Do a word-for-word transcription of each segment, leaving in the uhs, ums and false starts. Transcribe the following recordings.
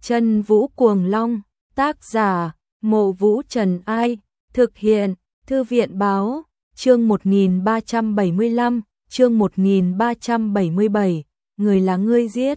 Chân Vũ Cuồng Long, tác giả, Mộ Vũ Trần Ai, thực hiện, Thư viện Báo, chương một nghìn ba trăm bảy mươi lăm, chương một nghìn ba trăm bảy mươi bảy, người là ngươi giết.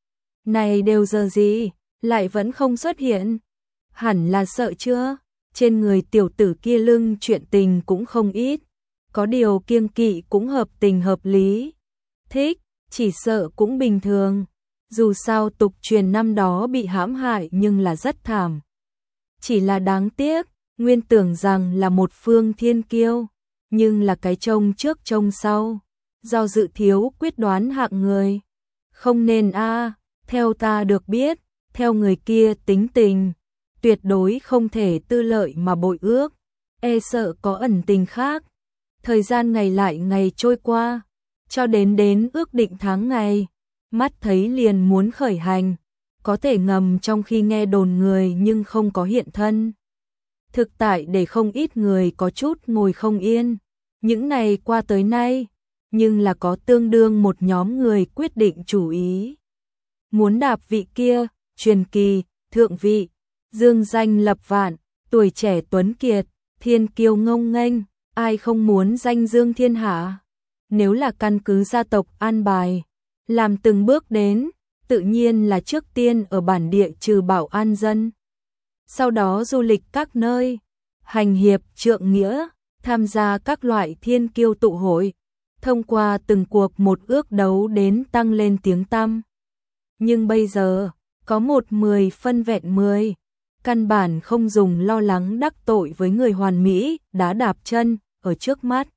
Này đều giờ gì, lại vẫn không xuất hiện? Hẳn là sợ chưa? Trên người tiểu tử kia lưng chuyện tình cũng không ít, có điều kiêng kỵ cũng hợp tình hợp lý. Thích, chỉ sợ cũng bình thường. Dù sao tục truyền năm đó bị hãm hại nhưng là rất thảm. Chỉ là đáng tiếc, nguyên tưởng rằng là một phương thiên kiêu, nhưng là cái trông trước trông sau, do dự thiếu quyết đoán hạng người. Không nên a, theo ta được biết, theo người kia tính tình, tuyệt đối không thể tư lợi mà bội ước, e sợ có ẩn tình khác. Thời gian ngày lại ngày trôi qua, cho đến đến ước định tháng ngày, mắt thấy liền muốn khởi hành, có thể ngầm trong khi nghe đồn người nhưng không có hiện thân. Thực tại để không ít người có chút ngồi không yên, những ngày qua tới nay, nhưng là có tương đương một nhóm người quyết định chủ ý. Muốn đạp vị kia, truyền kỳ, thượng vị, dương danh lập vạn, tuổi trẻ tuấn kiệt, thiên kiêu ngông nghênh, ai không muốn danh dương thiên hạ. Nếu là căn cứ gia tộc an bài, làm từng bước đến, tự nhiên là trước tiên ở bản địa trừ bảo an dân. Sau đó du lịch các nơi, hành hiệp trượng nghĩa, tham gia các loại thiên kiêu tụ hội, thông qua từng cuộc một ước đấu đến tăng lên tiếng tăm. Nhưng bây giờ, có một mười phân vẹn mười, căn bản không dùng lo lắng đắc tội với người hoàn mỹ đã đạp chân ở trước mắt.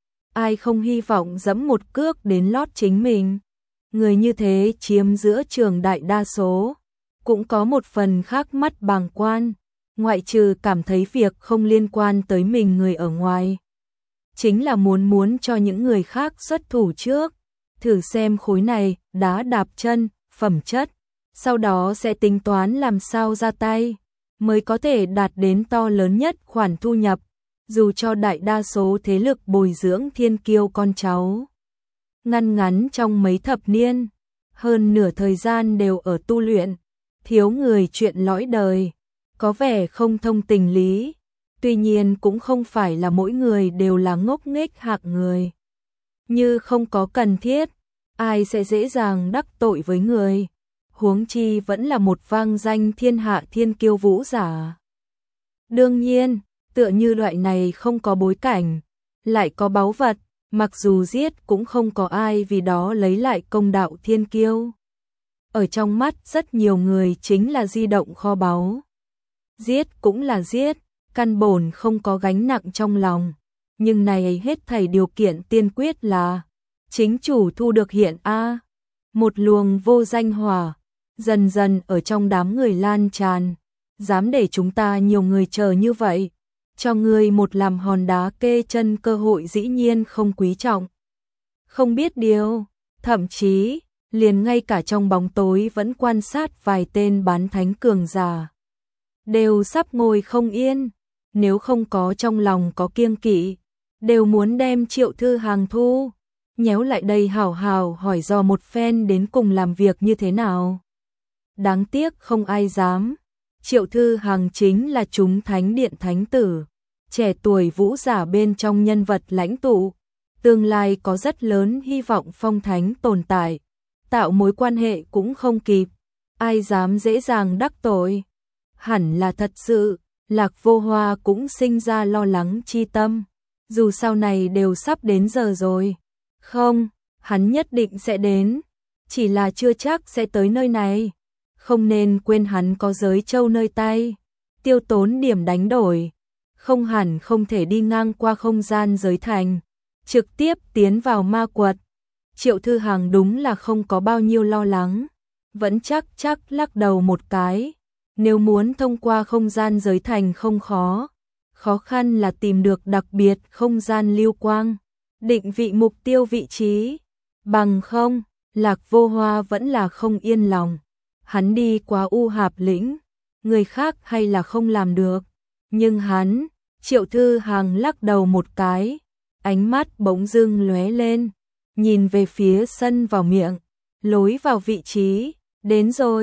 Ai không hy vọng dẫm một cước đến lót chính mình. Người như thế chiếm giữa trường đại đa số, cũng có một phần khác mắt bàng quan, ngoại trừ cảm thấy việc không liên quan tới mình người ở ngoài. Chính là muốn muốn cho những người khác xuất thủ trước, thử xem khối này đá đạp chân, phẩm chất, sau đó sẽ tính toán làm sao ra tay, mới có thể đạt đến to lớn nhất khoản thu nhập, dù cho đại đa số thế lực bồi dưỡng thiên kiêu con cháu. Ngăn ngắn trong mấy thập niên, hơn nửa thời gian đều ở tu luyện, thiếu người chuyện lõi đời, có vẻ không thông tình lý, tuy nhiên cũng không phải là mỗi người đều là ngốc nghếch hạng người. Như không có cần thiết, ai sẽ dễ dàng đắc tội với người, huống chi vẫn là một vang danh thiên hạ thiên kiêu vũ giả. Đương nhiên, tựa như loại này không có bối cảnh, lại có báu vật, mặc dù giết cũng không có ai vì đó lấy lại công đạo thiên kiêu. Ở trong mắt rất nhiều người chính là di động kho báu. Giết cũng là giết, căn bổn không có gánh nặng trong lòng, nhưng này hết thảy điều kiện tiên quyết là chính chủ thu được hiện a. Một luồng vô danh hỏa dần dần ở trong đám người lan tràn, dám để chúng ta nhiều người chờ như vậy, cho người một làm hòn đá kê chân cơ hội dĩ nhiên không quý trọng. Không biết điều, thậm chí, liền ngay cả trong bóng tối vẫn quan sát vài tên bán thánh cường giả. Đều sắp ngồi không yên, nếu không có trong lòng có kiêng kỵ, đều muốn đem Triệu Thư Hằng thu, nhéo lại đây hào hào hỏi do một phen đến cùng làm việc như thế nào. Đáng tiếc không ai dám. Triệu Thư Hằng chính là chúng thánh điện thánh tử, trẻ tuổi vũ giả bên trong nhân vật lãnh tụ, tương lai có rất lớn hy vọng phong thánh tồn tại, tạo mối quan hệ cũng không kịp, ai dám dễ dàng đắc tội. Hẳn là thật sự, Lạc Vô Hoa cũng sinh ra lo lắng chi tâm, dù sau này đều sắp đến giờ rồi. Không, hắn nhất định sẽ đến, chỉ là chưa chắc sẽ tới nơi này. Không nên quên hắn có giới châu nơi tay, tiêu tốn điểm đánh đổi, không hẳn không thể đi ngang qua không gian giới thành, trực tiếp tiến vào ma quật. Triệu Thư Hằng đúng là không có bao nhiêu lo lắng, vẫn chắc chắc lắc đầu một cái. Nếu muốn thông qua không gian giới thành không khó, khó khăn là tìm được đặc biệt không gian lưu quang, định vị mục tiêu vị trí. Bằng không, Lạc Vô Hoa vẫn là không yên lòng. Hắn đi qua U Hạp lĩnh, người khác hay là không làm được, nhưng hắn, Triệu Thư Hằng lắc đầu một cái, ánh mắt bỗng dưng lóe lên, nhìn về phía sân vào miệng, lối vào vị trí, đến rồi,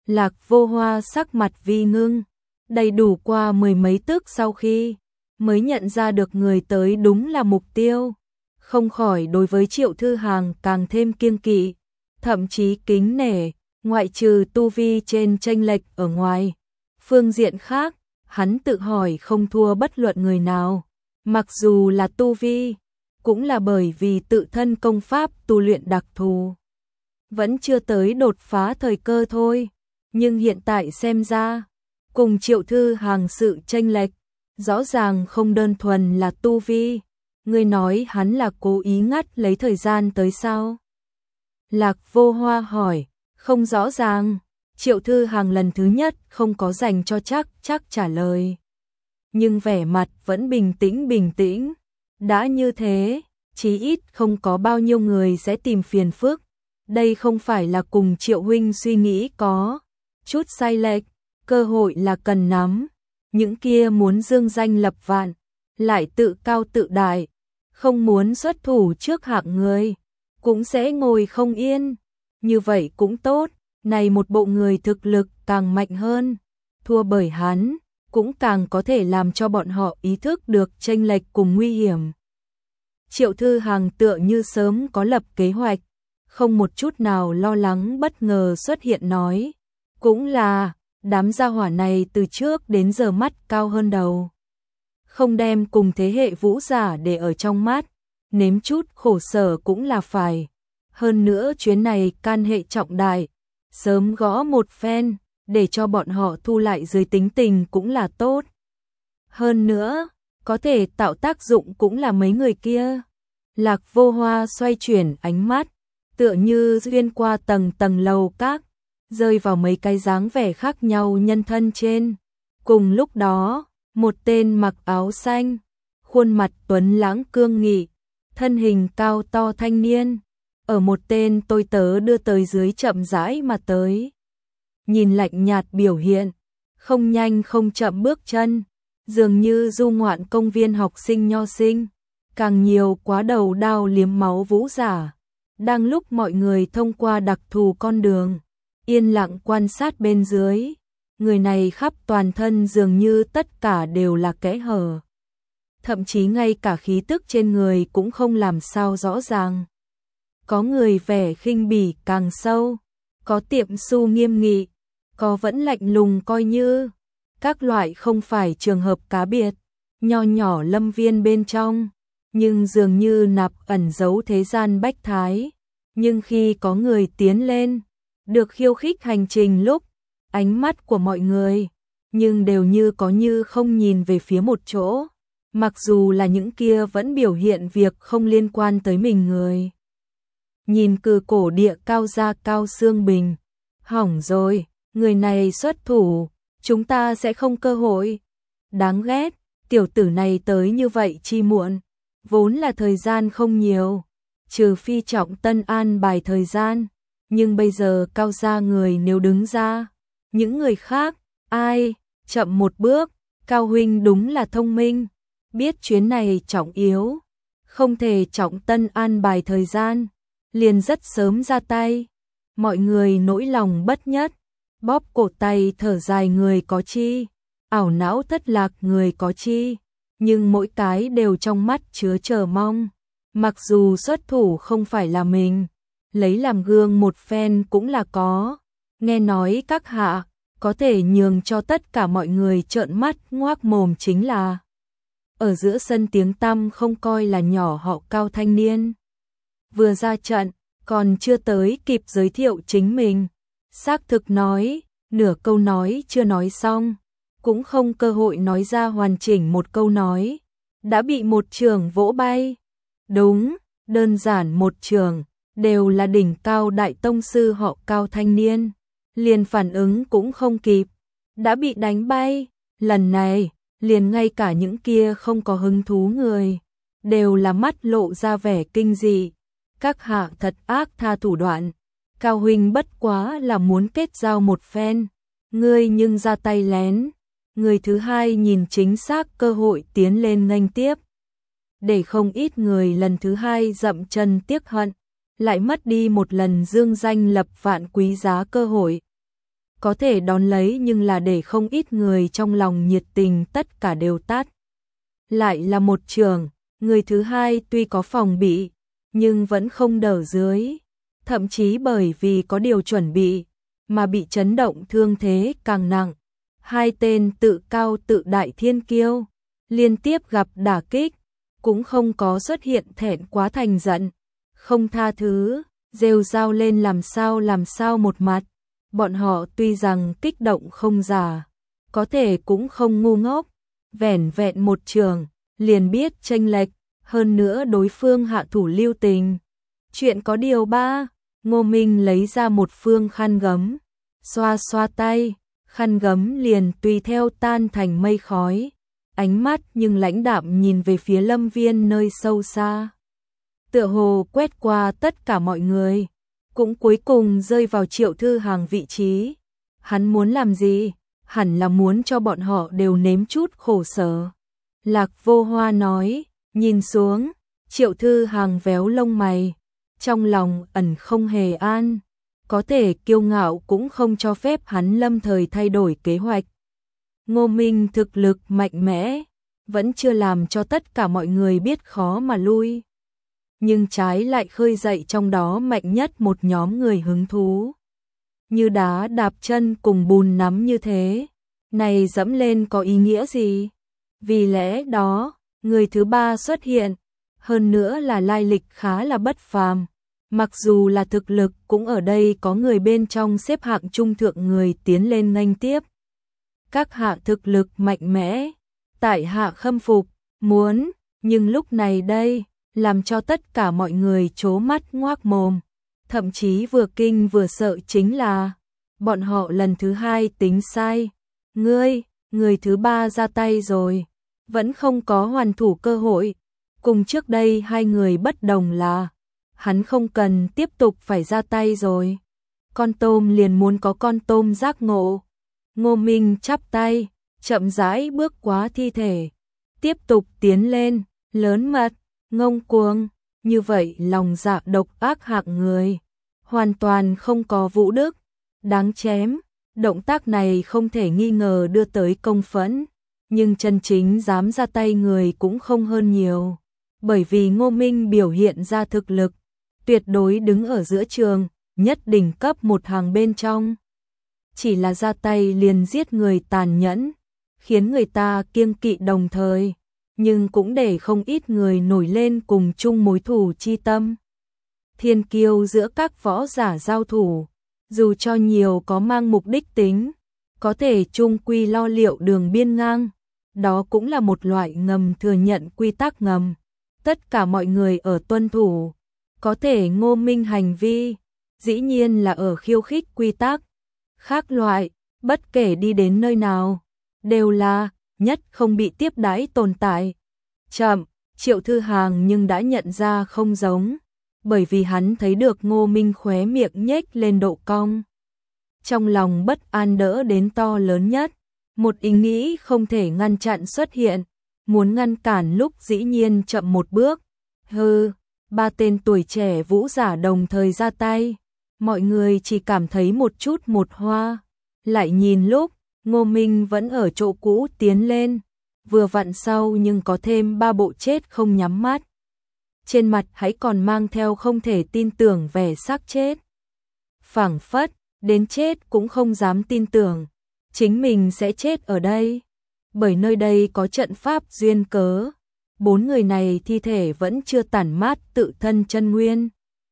Lạc Vô Hoa sắc mặt vi ngưng, đầy đủ qua mười mấy tức sau khi mới nhận ra được người tới đúng là mục tiêu, không khỏi đối với Triệu Thư Hàng càng thêm kiêng kỵ, thậm chí kính nể, ngoại trừ tu vi trên chênh lệch ở ngoài. Phương diện khác, hắn tự hỏi không thua bất luận người nào, mặc dù là tu vi, cũng là bởi vì tự thân công pháp tu luyện đặc thù. Vẫn chưa tới đột phá thời cơ thôi, nhưng hiện tại xem ra, cùng Triệu Thư Hàng sự chênh lệch, rõ ràng không đơn thuần là tu vi. Ngươi nói hắn là cố ý ngắt lấy thời gian tới sao? Lạc Vô Hoa hỏi, không rõ ràng. Triệu Thư Hàng lần thứ nhất không có dành cho chắc chắc trả lời. Nhưng vẻ mặt vẫn bình tĩnh bình tĩnh. Đã như thế, chí ít không có bao nhiêu người sẽ tìm phiền phức. Đây không phải là cùng Triệu huynh suy nghĩ có chút sai lệch, cơ hội là cần nắm. Những kia muốn dương danh lập vạn, lại tự cao tự đại, không muốn xuất thủ trước hạng người, cũng sẽ ngồi không yên. Như vậy cũng tốt, này một bộ người thực lực càng mạnh hơn, thua bởi hắn, cũng càng có thể làm cho bọn họ ý thức được chênh lệch cùng nguy hiểm. Triệu Thư Hàng tựa như sớm có lập kế hoạch, không một chút nào lo lắng bất ngờ xuất hiện nói, cũng là, đám gia hỏa này từ trước đến giờ mắt cao hơn đầu. Không đem cùng thế hệ vũ giả để ở trong mắt, nếm chút khổ sở cũng là phải. Hơn nữa chuyến này can hệ trọng đại, sớm gõ một phen, để cho bọn họ thu lại dưới tính tình cũng là tốt. Hơn nữa, có thể tạo tác dụng cũng là mấy người kia. Lạc Vô Hoa xoay chuyển ánh mắt, tựa như xuyên qua tầng tầng lầu các, rơi vào mấy cái dáng vẻ khác nhau nhân thân trên. Cùng lúc đó, một tên mặc áo xanh, khuôn mặt tuấn lãng cương nghị, thân hình cao to thanh niên, ở một tên tôi tớ đưa tới dưới chậm rãi mà tới. Nhìn lạnh nhạt biểu hiện, không nhanh không chậm bước chân, dường như du ngoạn công viên học sinh nho sinh, càng nhiều quá đầu đao liếm máu vũ giả. Đang lúc mọi người thông qua đặc thù con đường, yên lặng quan sát bên dưới, người này khắp toàn thân dường như tất cả đều là kẽ hở. Thậm chí ngay cả khí tức trên người cũng không làm sao rõ ràng. Có người vẻ khinh bỉ càng sâu, có tiệm su nghiêm nghị, có vẫn lạnh lùng coi như. Các loại không phải trường hợp cá biệt, nho nhỏ lâm viên bên trong, nhưng dường như nạp ẩn giấu thế gian bách thái. Nhưng khi có người tiến lên, được khiêu khích hành trình lúc, ánh mắt của mọi người, nhưng đều như có như không nhìn về phía một chỗ, mặc dù là những kia vẫn biểu hiện việc không liên quan tới mình người. Nhìn cử cổ địa cao ra Cao Xương Bình, hỏng rồi, người này xuất thủ, chúng ta sẽ không cơ hội. Đáng ghét, tiểu tử này tới như vậy chi muộn, vốn là thời gian không nhiều, trừ phi Trọng Tân an bài thời gian, nhưng bây giờ Cao gia người nếu đứng ra, những người khác, ai, chậm một bước. Cao huynh đúng là thông minh, biết chuyến này trọng yếu, không thể Trọng Tân an bài thời gian, liền rất sớm ra tay. Mọi người nỗi lòng bất nhất, bóp cổ tay thở dài người có chi, ảo não thất lạc người có chi, nhưng mỗi cái đều trong mắt chứa chờ mong. Mặc dù xuất thủ không phải là mình, lấy làm gương một phen cũng là có. Nghe nói các hạ có thể nhường cho tất cả mọi người trợn mắt ngoác mồm chính là ở giữa sân tiếng tăm không coi là nhỏ họ Cao thanh niên. Vừa ra trận, còn chưa tới kịp giới thiệu chính mình, xác thực nói, nửa câu nói chưa nói xong, cũng không cơ hội nói ra hoàn chỉnh một câu nói, đã bị một trường vỗ bay. Đúng, đơn giản một trường, đều là đỉnh cao đại tông sư họ Cao thanh niên, liền phản ứng cũng không kịp, đã bị đánh bay. Lần này, liền ngay cả những kia không có hứng thú người, đều là mắt lộ ra vẻ kinh dị. Các hạ thật ác tha thủ đoạn, Cao huynh bất quá là muốn kết giao một phen, ngươi nhưng ra tay lén. Người thứ hai nhìn chính xác cơ hội tiến lên nghênh tiếp, để không ít người lần thứ hai dậm chân tiếc hận, lại mất đi một lần dương danh lập vạn quý giá cơ hội. có thể đón lấy nhưng là để không ít người trong lòng nhiệt tình tất cả đều tắt. Lại là một trường, người thứ hai tuy có phòng bị, nhưng vẫn không đỡ dưới, thậm chí bởi vì có điều chuẩn bị, mà bị chấn động thương thế càng nặng. Hai tên tự cao tự đại thiên kiêu, liên tiếp gặp đả kích, cũng không có xuất hiện thẹn quá thành giận, không tha thứ, rêu rao lên làm sao làm sao một mặt. Bọn họ tuy rằng kích động không giả, có thể cũng không ngu ngốc, vẻn vẹn một trường, liền biết chênh lệch, hơn nữa đối phương hạ thủ lưu tình. Chuyện có điều ba, Ngô Minh lấy ra một phương khăn gấm, xoa xoa tay, khăn gấm liền tùy theo tan thành mây khói, ánh mắt nhưng lãnh đạm nhìn về phía Lâm Viên nơi sâu xa. Tựa hồ quét qua tất cả mọi người, cũng cuối cùng rơi vào Triệu Thư Hàng vị trí. Hắn muốn làm gì? Hẳn là muốn cho bọn họ đều nếm chút khổ sở. Lạc Vô Hoa nói, nhìn xuống, Triệu Thư Hàng véo lông mày, trong lòng ẩn không hề an, có thể kiêu ngạo cũng không cho phép hắn lâm thời thay đổi kế hoạch. Ngô Minh thực lực mạnh mẽ, vẫn chưa làm cho tất cả mọi người biết khó mà lui, nhưng trái lại khơi dậy trong đó mạnh nhất một nhóm người hứng thú. Như đá đạp chân cùng bùn nắm như thế, này dẫm lên có ý nghĩa gì? Vì lẽ đó, người thứ ba xuất hiện, hơn nữa là lai lịch khá là bất phàm. Mặc dù là thực lực cũng ở đây có người bên trong xếp hạng trung thượng người tiến lên nghênh tiếp. Các hạ thực lực mạnh mẽ, tại hạ khâm phục, muốn, nhưng lúc này đây, làm cho tất cả mọi người trố mắt ngoác mồm. Thậm chí vừa kinh vừa sợ chính là, bọn họ lần thứ hai tính sai. Ngươi, người thứ ba ra tay rồi, vẫn không có hoàn thủ cơ hội. Cùng trước đây hai người bất đồng là, hắn không cần tiếp tục phải ra tay rồi. Con tôm liền muốn có con tôm giác ngộ. Ngô Minh chắp tay, chậm rãi bước qua thi thể, tiếp tục tiến lên, lớn mật, ngông cuồng, như vậy lòng dạ độc ác hạng người, hoàn toàn không có vũ đức, đáng chém. Động tác này không thể nghi ngờ đưa tới công phẫn, nhưng chân chính dám ra tay người cũng không hơn nhiều, bởi vì Ngô Minh biểu hiện ra thực lực, tuyệt đối đứng ở giữa trường, nhất đỉnh cấp một hàng bên trong. Chỉ là ra tay liền giết người tàn nhẫn, khiến người ta kiêng kỵ đồng thời, nhưng cũng để không ít người nổi lên cùng chung mối thù chi tâm. Thiên kiêu giữa các võ giả giao thủ, dù cho nhiều có mang mục đích tính, có thể chung quy lo liệu đường biên ngang, đó cũng là một loại ngầm thừa nhận quy tắc ngầm. Tất cả mọi người ở tuân thủ, có thể Ngô Minh hành vi, dĩ nhiên là ở khiêu khích quy tắc. Khác loại, bất kể đi đến nơi nào, đều là nhất không bị tiếp đãi tồn tại. Chậm, Triệu Thư Hàng nhưng đã nhận ra không giống, bởi vì hắn thấy được Ngô Minh khóe miệng nhếch lên độ cong. Trong lòng bất an đỡ đến to lớn nhất, một ý nghĩ không thể ngăn chặn xuất hiện, muốn ngăn cản lúc dĩ nhiên chậm một bước. Hừ, ba tên tuổi trẻ vũ giả đồng thời ra tay, mọi người chỉ cảm thấy một chút một hoa, lại nhìn lúc Ngô Minh vẫn ở chỗ cũ tiến lên, vừa vặn sau nhưng có thêm ba bộ chết không nhắm mắt. Trên mặt hãy còn mang theo không thể tin tưởng vẻ xác chết. Phảng phất, đến chết cũng không dám tin tưởng, chính mình sẽ chết ở đây. Bởi nơi đây có trận pháp duyên cớ, bốn người này thi thể vẫn chưa tản mát tự thân chân nguyên,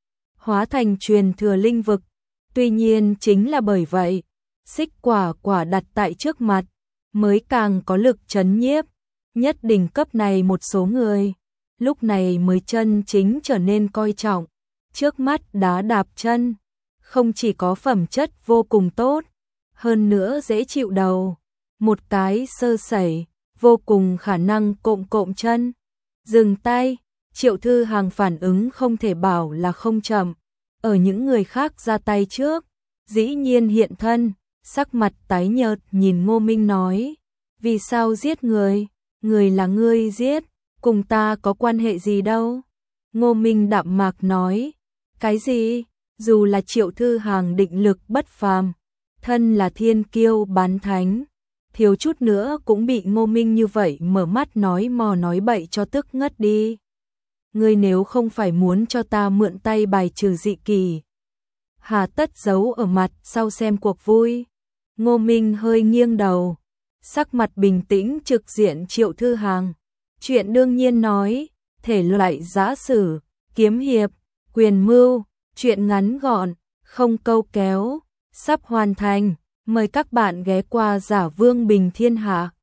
hóa thành truyền thừa linh vực. Tuy nhiên chính là bởi vậy, xích quả quả đặt tại trước mặt, mới càng có lực chấn nhiếp. Nhất đỉnh cấp này một số người, lúc này mới chân chính trở nên coi trọng. Trước mắt đá đạp chân, không chỉ có phẩm chất vô cùng tốt, hơn nữa dễ chịu đầu. Một cái sơ sẩy, vô cùng khả năng cộm cộm chân. Dừng tay, Triệu Thư Hàng phản ứng không thể bảo là không chậm. Ở những người khác ra tay trước, dĩ nhiên hiện thân, sắc mặt tái nhợt nhìn Ngô Minh nói. Vì sao giết người? Người là ngươi giết, cùng ta có quan hệ gì đâu? Ngô Minh đạm mạc nói. Cái gì? Dù là Triệu Thư Hàng định lực bất phàm, thân là thiên kiêu bán thánh, thiếu chút nữa cũng bị Ngô Minh như vậy mở mắt nói mò nói bậy cho tức ngất đi. Ngươi nếu không phải muốn cho ta mượn tay bài trừ dị kỳ, hà tất giấu ở mặt sau xem cuộc vui. Ngô Minh hơi nghiêng đầu, sắc mặt bình tĩnh trực diện Triệu Thư Hàng. Chuyện đương nhiên nói, thể loại giã sử, kiếm hiệp, quyền mưu, chuyện ngắn gọn, không câu kéo, sắp hoàn thành. Mời các bạn ghé qua Giả Vương Bình Thiên Hạ.